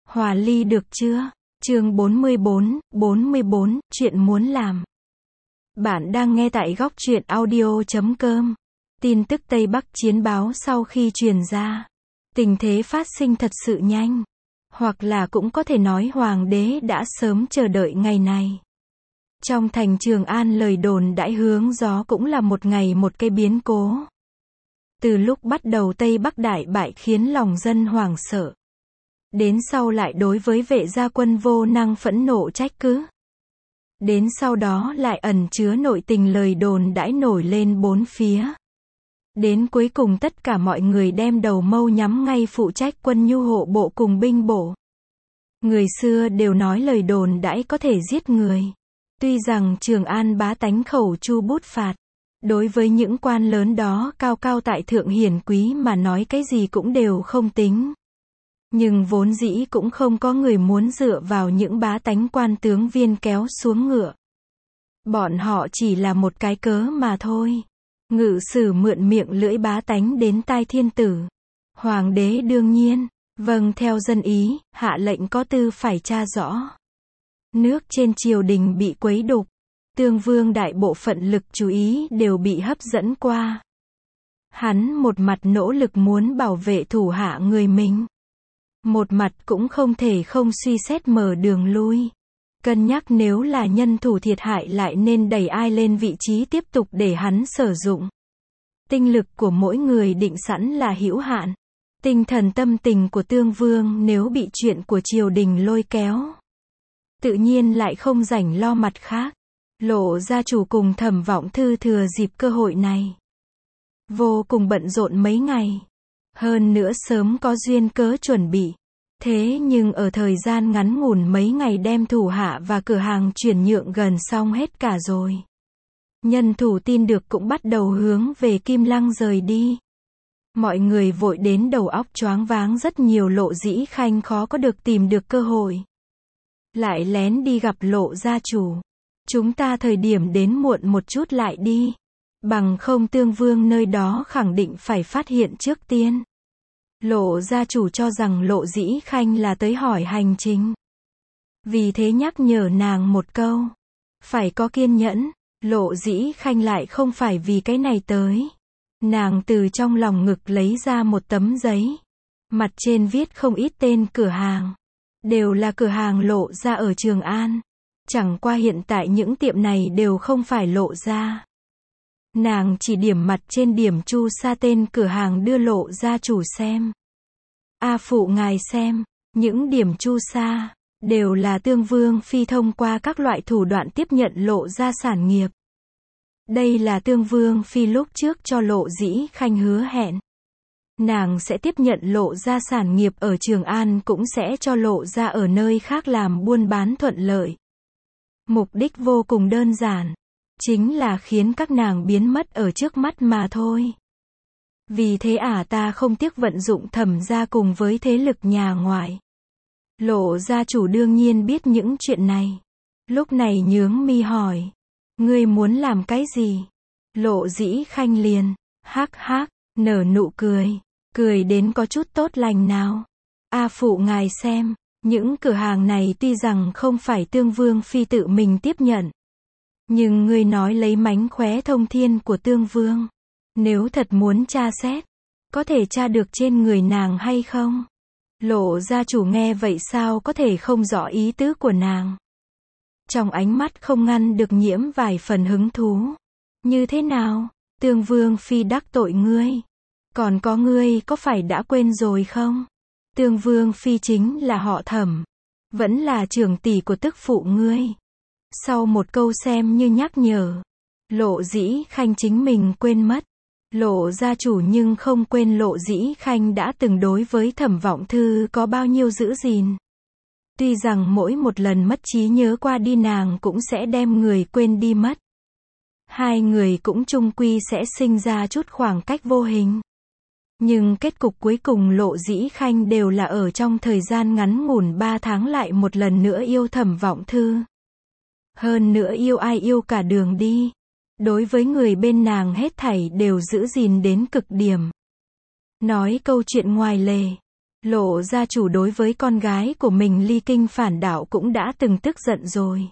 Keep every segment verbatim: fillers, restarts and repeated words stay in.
Hòa ly được chưa? Chương bốn mươi bốn, bốn mươi bốn, chuyện muốn làm. Bạn đang nghe tại góc truyện audio chấm com. Tin tức Tây Bắc chiến báo sau khi truyền ra. Tình thế phát sinh thật sự nhanh. Hoặc là cũng có thể nói hoàng đế đã sớm chờ đợi ngày này. Trong thành Trường An lời đồn đãi hướng gió cũng là một ngày một cái biến cố. Từ lúc bắt đầu Tây Bắc đại bại khiến lòng dân hoảng sợ. Đến sau lại đối với vệ gia quân vô năng phẫn nộ trách cứ. Đến sau đó lại ẩn chứa nội tình lời đồn đãi nổi lên bốn phía. Đến cuối cùng tất cả mọi người đem đầu mâu nhắm ngay phụ trách quân nhu hộ bộ cùng binh bộ. Người xưa đều nói lời đồn đãi có thể giết người. Tuy rằng Trường An bá tánh khẩu chu bút phạt. Đối với những quan lớn đó cao cao tại thượng hiển quý mà nói cái gì cũng đều không tính. Nhưng vốn dĩ cũng không có người muốn dựa vào những bá tánh quan tướng viên kéo xuống ngựa. Bọn họ chỉ là một cái cớ mà thôi. Ngự sử mượn miệng lưỡi bá tánh đến tai thiên tử. Hoàng đế đương nhiên, vâng theo dân ý, hạ lệnh có tư phải tra rõ. Nước trên triều đình bị quấy đục. Tương Vương đại bộ phận lực chú ý đều bị hấp dẫn qua. Hắn một mặt nỗ lực muốn bảo vệ thủ hạ người mình. Một mặt cũng không thể không suy xét mở đường lui. Cân nhắc nếu là nhân thủ thiệt hại lại nên đẩy ai lên vị trí tiếp tục để hắn sử dụng. Tinh lực của mỗi người định sẵn là hữu hạn. Tinh thần tâm tình của Tương Vương nếu bị chuyện của triều đình lôi kéo. Tự nhiên lại không rảnh lo mặt khác. Lộ gia chủ cùng Thẩm Vọng Thư thừa dịp cơ hội này. Vô cùng bận rộn mấy ngày. Hơn nữa sớm có duyên cớ chuẩn bị. Thế nhưng ở thời gian ngắn ngủn mấy ngày đem thủ hạ và cửa hàng chuyển nhượng gần xong hết cả rồi. Nhân thủ tin được cũng bắt đầu hướng về Kim Lăng rời đi. Mọi người vội đến đầu óc choáng váng rất nhiều Lộ Dĩ Khanh khó có được tìm được cơ hội. Lại lén đi gặp Lộ gia chủ. Chúng ta thời điểm đến muộn một chút lại đi. Bằng không Tương Vương nơi đó khẳng định phải phát hiện trước tiên. Lộ gia chủ cho rằng Lộ Dĩ Khanh là tới hỏi hành trình. Vì thế nhắc nhở nàng một câu. Phải có kiên nhẫn. Lộ Dĩ Khanh lại không phải vì cái này tới. Nàng từ trong lòng ngực lấy ra một tấm giấy. Mặt trên viết không ít tên cửa hàng. Đều là cửa hàng Lộ gia ở Trường An. Chẳng qua hiện tại những tiệm này đều không phải Lộ gia. Nàng chỉ điểm mặt trên điểm chu sa tên cửa hàng đưa Lộ gia chủ xem. A phụ ngài xem, những điểm chu sa, đều là Tương Vương phi thông qua các loại thủ đoạn tiếp nhận Lộ gia sản nghiệp. Đây là Tương Vương phi lúc trước cho Lộ Dĩ Khanh hứa hẹn. Nàng sẽ tiếp nhận Lộ gia sản nghiệp ở Trường An cũng sẽ cho Lộ gia ở nơi khác làm buôn bán thuận lợi. Mục đích vô cùng đơn giản. Chính là khiến các nàng biến mất ở trước mắt mà thôi. Vì thế ả ta không tiếc vận dụng Thẩm gia cùng với thế lực nhà ngoại. Lộ gia chủ đương nhiên biết những chuyện này. Lúc này nhướng mi hỏi. Ngươi muốn làm cái gì? Lộ Dĩ Khanh liền. Hắc hắc, nở nụ cười. Cười đến có chút tốt lành nào. A phụ ngài xem. Những cửa hàng này tuy rằng không phải Tương Vương phi tự mình tiếp nhận. Nhưng ngươi nói lấy mánh khóe thông thiên của Tương Vương. Nếu thật muốn tra xét, có thể tra được trên người nàng hay không? Lộ gia chủ nghe vậy sao có thể không rõ ý tứ của nàng. Trong ánh mắt không ngăn được nhiễm vài phần hứng thú. Như thế nào? Tương Vương phi đắc tội ngươi. Còn có ngươi có phải đã quên rồi không? Tương Vương phi chính là họ Thẩm. Vẫn là trưởng tỷ của tức phụ ngươi. Sau một câu xem như nhắc nhở. Lộ Dĩ Khanh chính mình quên mất. Lộ gia chủ nhưng không quên Lộ Dĩ Khanh đã từng đối với Thẩm Vọng Thư có bao nhiêu giữ gìn. Tuy rằng mỗi một lần mất trí nhớ qua đi nàng cũng sẽ đem người quên đi mất. Hai người cũng chung quy sẽ sinh ra chút khoảng cách vô hình. Nhưng kết cục cuối cùng Lộ Dĩ Khanh đều là ở trong thời gian ngắn ngủn ba tháng lại một lần nữa yêu Thẩm Vọng Thư. Hơn nữa yêu ai yêu cả đường đi. Đối với người bên nàng hết thảy đều giữ gìn đến cực điểm. Nói câu chuyện ngoài lề. Lộ gia chủ đối với con gái của mình ly kinh phản đạo cũng đã từng tức giận rồi.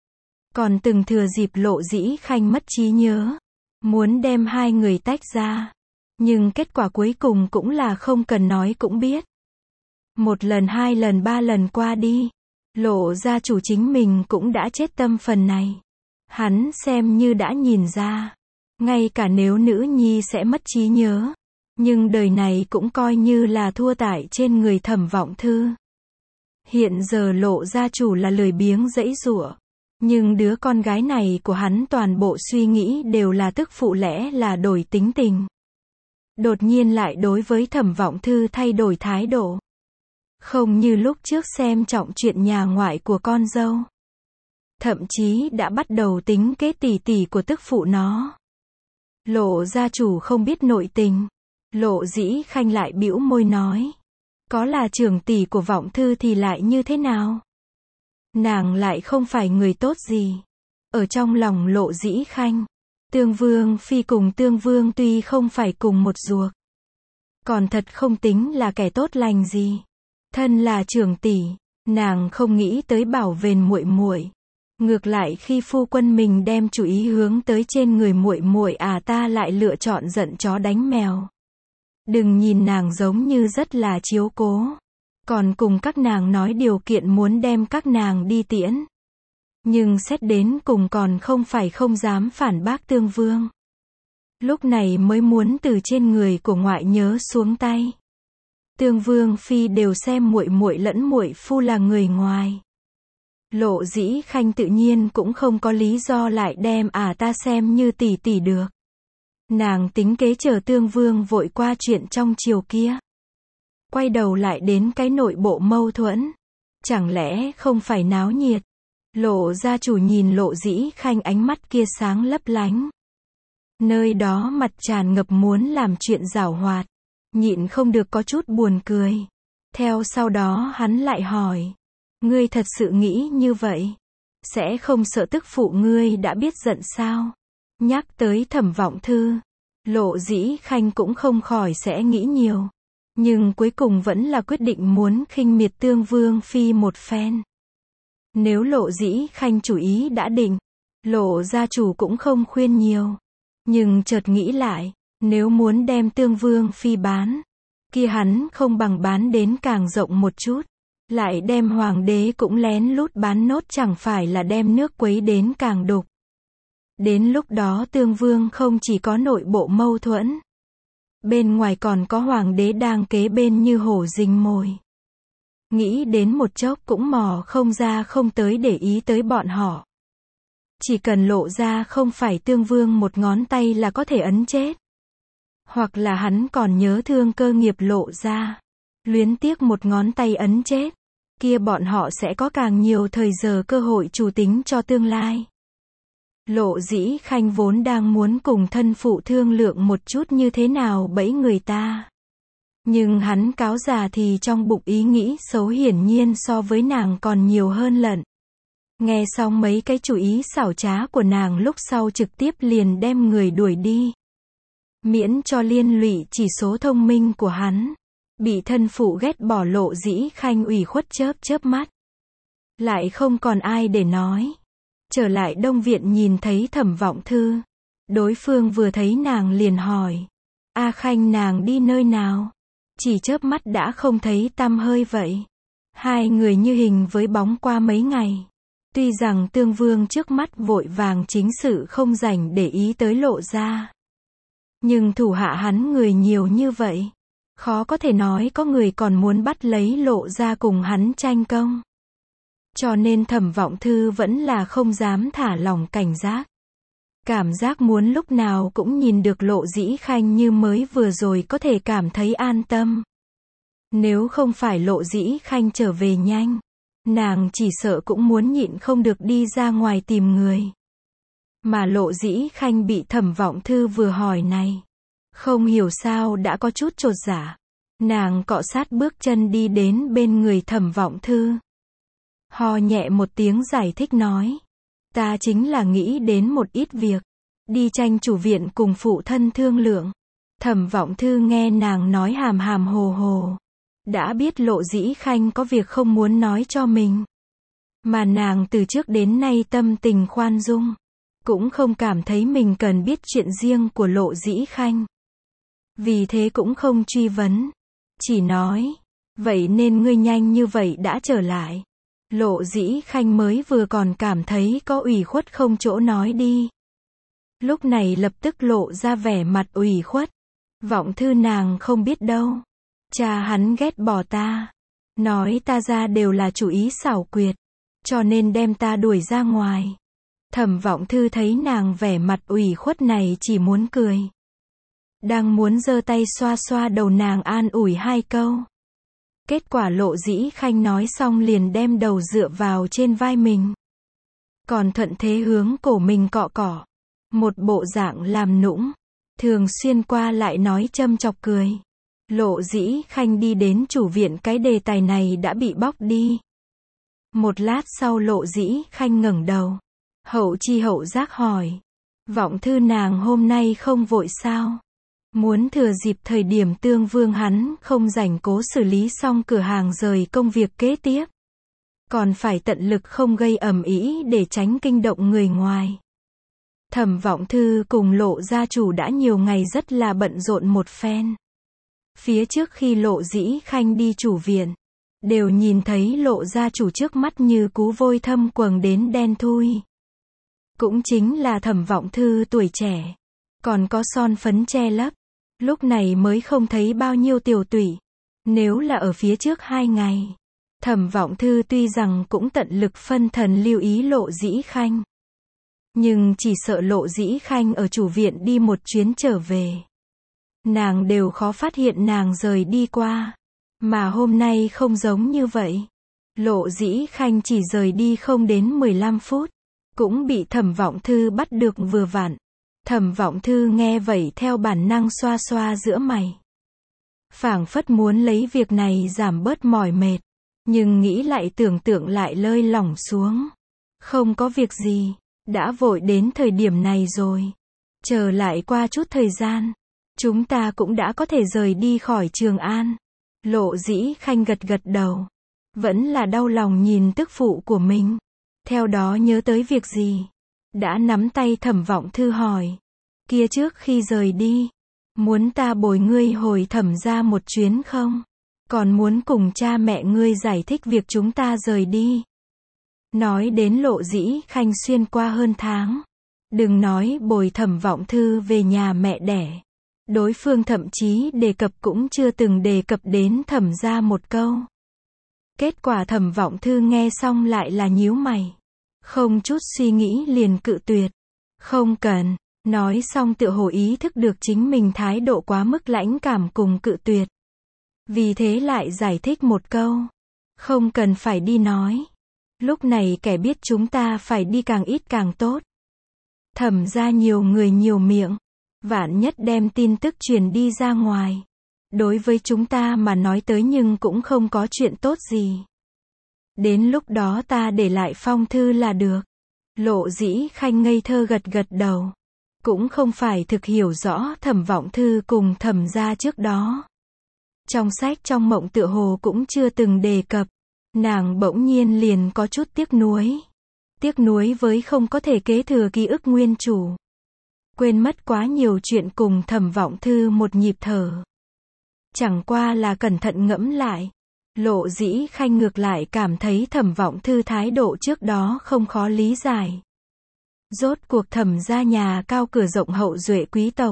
Còn từng thừa dịp Lộ Dĩ Khanh mất trí nhớ, muốn đem hai người tách ra. Nhưng kết quả cuối cùng cũng là không cần nói cũng biết. Một lần hai lần ba lần qua đi, Lộ gia chủ chính mình cũng đã chết tâm phần này. Hắn xem như đã nhìn ra, ngay cả nếu nữ nhi sẽ mất trí nhớ, nhưng đời này cũng coi như là thua tại trên người Thẩm Vọng Thư. Hiện giờ Lộ gia chủ là lười biếng giãy giụa, nhưng đứa con gái này của hắn toàn bộ suy nghĩ đều là tức phụ lẽ là đổi tính tình. Đột nhiên lại đối với Thẩm Vọng Thư thay đổi thái độ. Không như lúc trước xem trọng chuyện nhà ngoại của con dâu. Thậm chí đã bắt đầu tính kế tỉ tỉ của tức phụ nó. Lộ gia chủ không biết nội tình. Lộ Dĩ Khanh lại bĩu môi nói. Có là trưởng tỷ của Vọng Thư thì lại như thế nào? Nàng lại không phải người tốt gì. Ở trong lòng Lộ Dĩ Khanh, Tương Vương Phi cùng Tương Vương tuy không phải cùng một ruột, còn thật không tính là kẻ tốt lành gì. Thân là trưởng tỷ, nàng không nghĩ tới bảo vệ muội muội. Ngược lại khi phu quân mình đem chủ ý hướng tới trên người muội muội à ta lại lựa chọn giận chó đánh mèo. Đừng nhìn nàng giống như rất là chiếu cố, còn cùng các nàng nói điều kiện muốn đem các nàng đi tiễn. Nhưng xét đến cùng còn không phải không dám phản bác Tương Vương. Lúc này mới muốn từ trên người của ngoại nhớ xuống tay. Tương Vương Phi đều xem muội muội lẫn muội phu là người ngoài. Lộ Dĩ Khanh tự nhiên cũng không có lý do lại đem à ta xem như tỷ tỷ được. Nàng tính kế chờ Tương Vương vội qua chuyện trong chiều kia. Quay đầu lại đến cái nội bộ mâu thuẫn. Chẳng lẽ không phải náo nhiệt? Lộ gia chủ nhìn Lộ Dĩ Khanh ánh mắt kia sáng lấp lánh. Nơi đó mặt tràn ngập muốn làm chuyện giảo hoạt. Nhịn không được có chút buồn cười. Theo sau đó hắn lại hỏi. Ngươi thật sự nghĩ như vậy? Sẽ không sợ tức phụ ngươi đã biết giận sao? Nhắc tới Thẩm Vọng Thư, Lộ Dĩ Khanh cũng không khỏi sẽ nghĩ nhiều. Nhưng cuối cùng vẫn là quyết định muốn khinh miệt Tương Vương Phi một phen. Nếu Lộ Dĩ Khanh chủ ý đã định, Lộ gia chủ cũng không khuyên nhiều. Nhưng chợt nghĩ lại, nếu muốn đem Tương Vương Phi bán, kia hắn không bằng bán đến càng rộng một chút. Lại đem hoàng đế cũng lén lút bán nốt chẳng phải là đem nước quấy đến càng đục. Đến lúc đó Tương Vương không chỉ có nội bộ mâu thuẫn, bên ngoài còn có hoàng đế đang kế bên như hổ rình mồi. Nghĩ đến một chốc cũng mò không ra không tới để ý tới bọn họ. Chỉ cần Lộ ra không phải Tương Vương một ngón tay là có thể ấn chết. Hoặc là hắn còn nhớ thương cơ nghiệp Lộ ra, luyến tiếc một ngón tay ấn chết, kia bọn họ sẽ có càng nhiều thời giờ cơ hội chủ tính cho tương lai. Lộ Dĩ Khanh vốn đang muốn cùng thân phụ thương lượng một chút như thế nào bẫy người ta. Nhưng hắn cáo già thì trong bụng ý nghĩ xấu hiển nhiên so với nàng còn nhiều hơn lận. Nghe xong mấy cái chủ ý xảo trá của nàng lúc sau trực tiếp liền đem người đuổi đi. Miễn cho liên lụy chỉ số thông minh của hắn. Bị thân phụ ghét bỏ Lộ Dĩ Khanh ủy khuất chớp chớp mắt. Lại không còn ai để nói. Trở lại Đông Viện nhìn thấy Thẩm Vọng Thư. Đối phương vừa thấy nàng liền hỏi. A Khanh nàng đi nơi nào? Chỉ chớp mắt đã không thấy tăm hơi vậy. Hai người như hình với bóng qua mấy ngày. Tuy rằng Tương Vương trước mắt vội vàng chính sự không rảnh để ý tới Lộ ra. Nhưng thủ hạ hắn người nhiều như vậy. Khó có thể nói có người còn muốn bắt lấy Lộ ra cùng hắn tranh công. Cho nên Thẩm Vọng Thư vẫn là không dám thả lỏng cảnh giác. Cảm giác muốn lúc nào cũng nhìn được Lộ Dĩ Khanh như mới vừa rồi có thể cảm thấy an tâm. Nếu không phải Lộ Dĩ Khanh trở về nhanh, nàng chỉ sợ cũng muốn nhịn không được đi ra ngoài tìm người. Mà Lộ Dĩ Khanh bị Thẩm Vọng Thư vừa hỏi này, không hiểu sao đã có chút chột dạ. Nàng cọ sát bước chân đi đến bên người Thẩm Vọng Thư. Ho nhẹ một tiếng giải thích nói. Ta chính là nghĩ đến một ít việc. Đi tranh chủ viện cùng phụ thân thương lượng. Thẩm Vọng Thư nghe nàng nói hàm hàm hồ hồ. Đã biết Lộ Dĩ Khanh có việc không muốn nói cho mình. Mà nàng từ trước đến nay tâm tình khoan dung. Cũng không cảm thấy mình cần biết chuyện riêng của Lộ Dĩ Khanh. Vì thế cũng không truy vấn. Chỉ nói, vậy nên ngươi nhanh như vậy đã trở lại. Lộ Dĩ Khanh mới vừa còn cảm thấy có ủy khuất không chỗ nói đi. Lúc này lập tức lộ ra vẻ mặt ủy khuất. Vọng thư nàng không biết đâu. Cha hắn ghét bỏ ta. Nói ta ra đều là chủ ý xảo quyệt. Cho nên đem ta đuổi ra ngoài. Thẩm Vọng Thư thấy nàng vẻ mặt ủy khuất này chỉ muốn cười. Đang muốn giơ tay xoa xoa đầu nàng an ủi hai câu. Kết quả Lộ Dĩ Khanh nói xong liền đem đầu dựa vào trên vai mình. Còn thuận thế hướng cổ mình cọ cọ. Một bộ dạng làm nũng. Thường xuyên qua lại nói châm chọc cười. Lộ Dĩ Khanh đi đến chủ viện cái đề tài này đã bị bóc đi. Một lát sau Lộ Dĩ Khanh ngẩng đầu. Hậu chi hậu giác hỏi. Vọng thư nàng hôm nay không vội sao? Muốn thừa dịp thời điểm Tương Vương hắn không rảnh cố xử lý xong cửa hàng rời công việc kế tiếp. Còn phải tận lực không gây ầm ĩ để tránh kinh động người ngoài. Thẩm Vọng Thư cùng Lộ gia chủ đã nhiều ngày rất là bận rộn một phen. Phía trước khi Lộ Dĩ Khanh đi chủ viện, đều nhìn thấy Lộ gia chủ trước mắt như cú vôi thâm quầng đến đen thui. Cũng chính là Thẩm Vọng Thư tuổi trẻ, còn có son phấn che lấp, lúc này mới không thấy bao nhiêu tiểu tụy. Nếu là ở phía trước hai ngày, Thẩm Vọng Thư tuy rằng cũng tận lực phân thần lưu ý Lộ Dĩ Khanh. Nhưng chỉ sợ Lộ Dĩ Khanh ở chủ viện đi một chuyến trở về. Nàng đều khó phát hiện nàng rời đi qua. Mà hôm nay không giống như vậy. Lộ Dĩ Khanh chỉ rời đi không đến mười lăm phút. Cũng bị Thẩm Vọng Thư bắt được vừa vặn. Thẩm Vọng Thư nghe vậy theo bản năng xoa xoa giữa mày. Phảng phất muốn lấy việc này giảm bớt mỏi mệt. Nhưng nghĩ lại tưởng tượng lại lơi lỏng xuống. Không có việc gì. Đã vội đến thời điểm này rồi. Chờ lại qua chút thời gian. Chúng ta cũng đã có thể rời đi khỏi Trường An. Lộ Dĩ Khanh gật gật đầu. Vẫn là đau lòng nhìn tức phụ của mình. Theo đó nhớ tới việc gì. Đã nắm tay Thẩm Vọng Thư hỏi. Kia trước khi rời đi. Muốn ta bồi ngươi hồi Thẩm ra một chuyến không? Còn muốn cùng cha mẹ ngươi giải thích việc chúng ta rời đi. Nói đến Lộ Dĩ Khanh xuyên qua hơn tháng. Đừng nói bồi Thẩm Vọng Thư về nhà mẹ đẻ. Đối phương thậm chí đề cập cũng chưa từng đề cập đến Thẩm ra một câu. Kết quả Thẩm Vọng Thư nghe xong lại là nhíu mày. Không chút suy nghĩ liền cự tuyệt. Không cần. Nói xong tựa hồ ý thức được chính mình thái độ quá mức lãnh cảm cùng cự tuyệt. Vì thế lại giải thích một câu. Không cần phải đi nói. Lúc này kẻ biết chúng ta phải đi càng ít càng tốt. Thẩm ra nhiều người nhiều miệng. Vạn nhất đem tin tức truyền đi ra ngoài. Đối với chúng ta mà nói tới nhưng cũng không có chuyện tốt gì. Đến lúc đó ta để lại phong thư là được. Lộ Dĩ Khanh ngây thơ gật gật đầu. Cũng không phải thực hiểu rõ Thẩm Vọng Thư cùng Thẩm ra trước đó. Trong sách trong mộng tựa hồ cũng chưa từng đề cập. Nàng bỗng nhiên liền có chút tiếc nuối. Tiếc nuối với không có thể kế thừa ký ức nguyên chủ. Quên mất quá nhiều chuyện cùng Thẩm Vọng Thư một nhịp thở. Chẳng qua là cẩn thận ngẫm lại. Lộ Dĩ Khanh ngược lại cảm thấy Thẩm Vọng Thư thái độ trước đó không khó lý giải. Rốt cuộc Thẩm ra nhà cao cửa rộng hậu duệ quý tộc.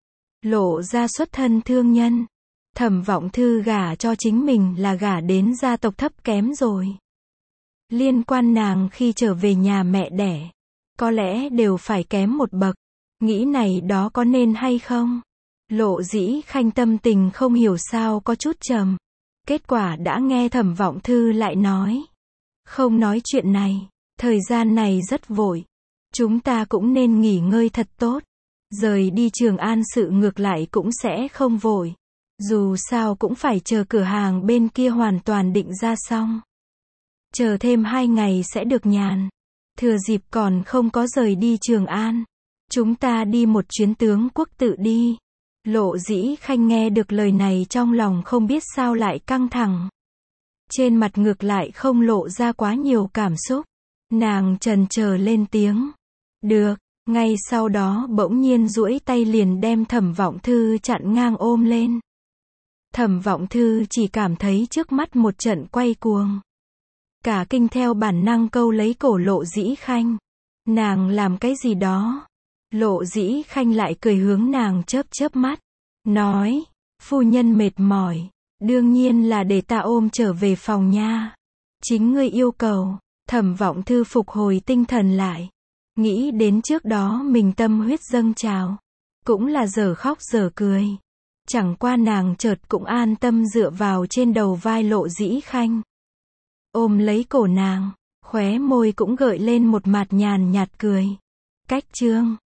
Lộ ra xuất thân thương nhân. Thẩm Vọng Thư gả cho chính mình là gả đến gia tộc thấp kém rồi. Liên quan nàng khi trở về nhà mẹ đẻ. Có lẽ đều phải kém một bậc. Nghĩ này đó có nên hay không? Lộ Dĩ Khanh tâm tình không hiểu sao có chút trầm. Kết quả đã nghe Thẩm Vọng Thư lại nói. Không nói chuyện này. Thời gian này rất vội. Chúng ta cũng nên nghỉ ngơi thật tốt. Rời đi Trường An sự ngược lại cũng sẽ không vội. Dù sao cũng phải chờ cửa hàng bên kia hoàn toàn định ra xong. Chờ thêm hai ngày sẽ được nhàn. Thừa dịp còn không có rời đi Trường An. Chúng ta đi một chuyến tướng quốc tự đi. Lộ Dĩ Khanh nghe được lời này trong lòng không biết sao lại căng thẳng. Trên mặt ngược lại không lộ ra quá nhiều cảm xúc. Nàng chần chờ lên tiếng. Được, ngay sau đó bỗng nhiên duỗi tay liền đem Thẩm Vọng Thư chặn ngang ôm lên. Thẩm Vọng Thư chỉ cảm thấy trước mắt một trận quay cuồng. Cả kinh theo bản năng câu lấy cổ Lộ Dĩ Khanh. Nàng làm cái gì đó? Lộ Dĩ Khanh lại cười hướng nàng chớp chớp mắt. Nói, phu nhân mệt mỏi. Đương nhiên là để ta ôm trở về phòng nha. Chính ngươi yêu cầu. Thẩm Vọng Thư phục hồi tinh thần lại. Nghĩ đến trước đó mình tâm huyết dâng trào. Cũng là giờ khóc giờ cười. Chẳng qua nàng chợt cũng an tâm dựa vào trên đầu vai Lộ Dĩ Khanh. Ôm lấy cổ nàng, khóe môi cũng gợi lên một mặt nhàn nhạt cười. Cách chương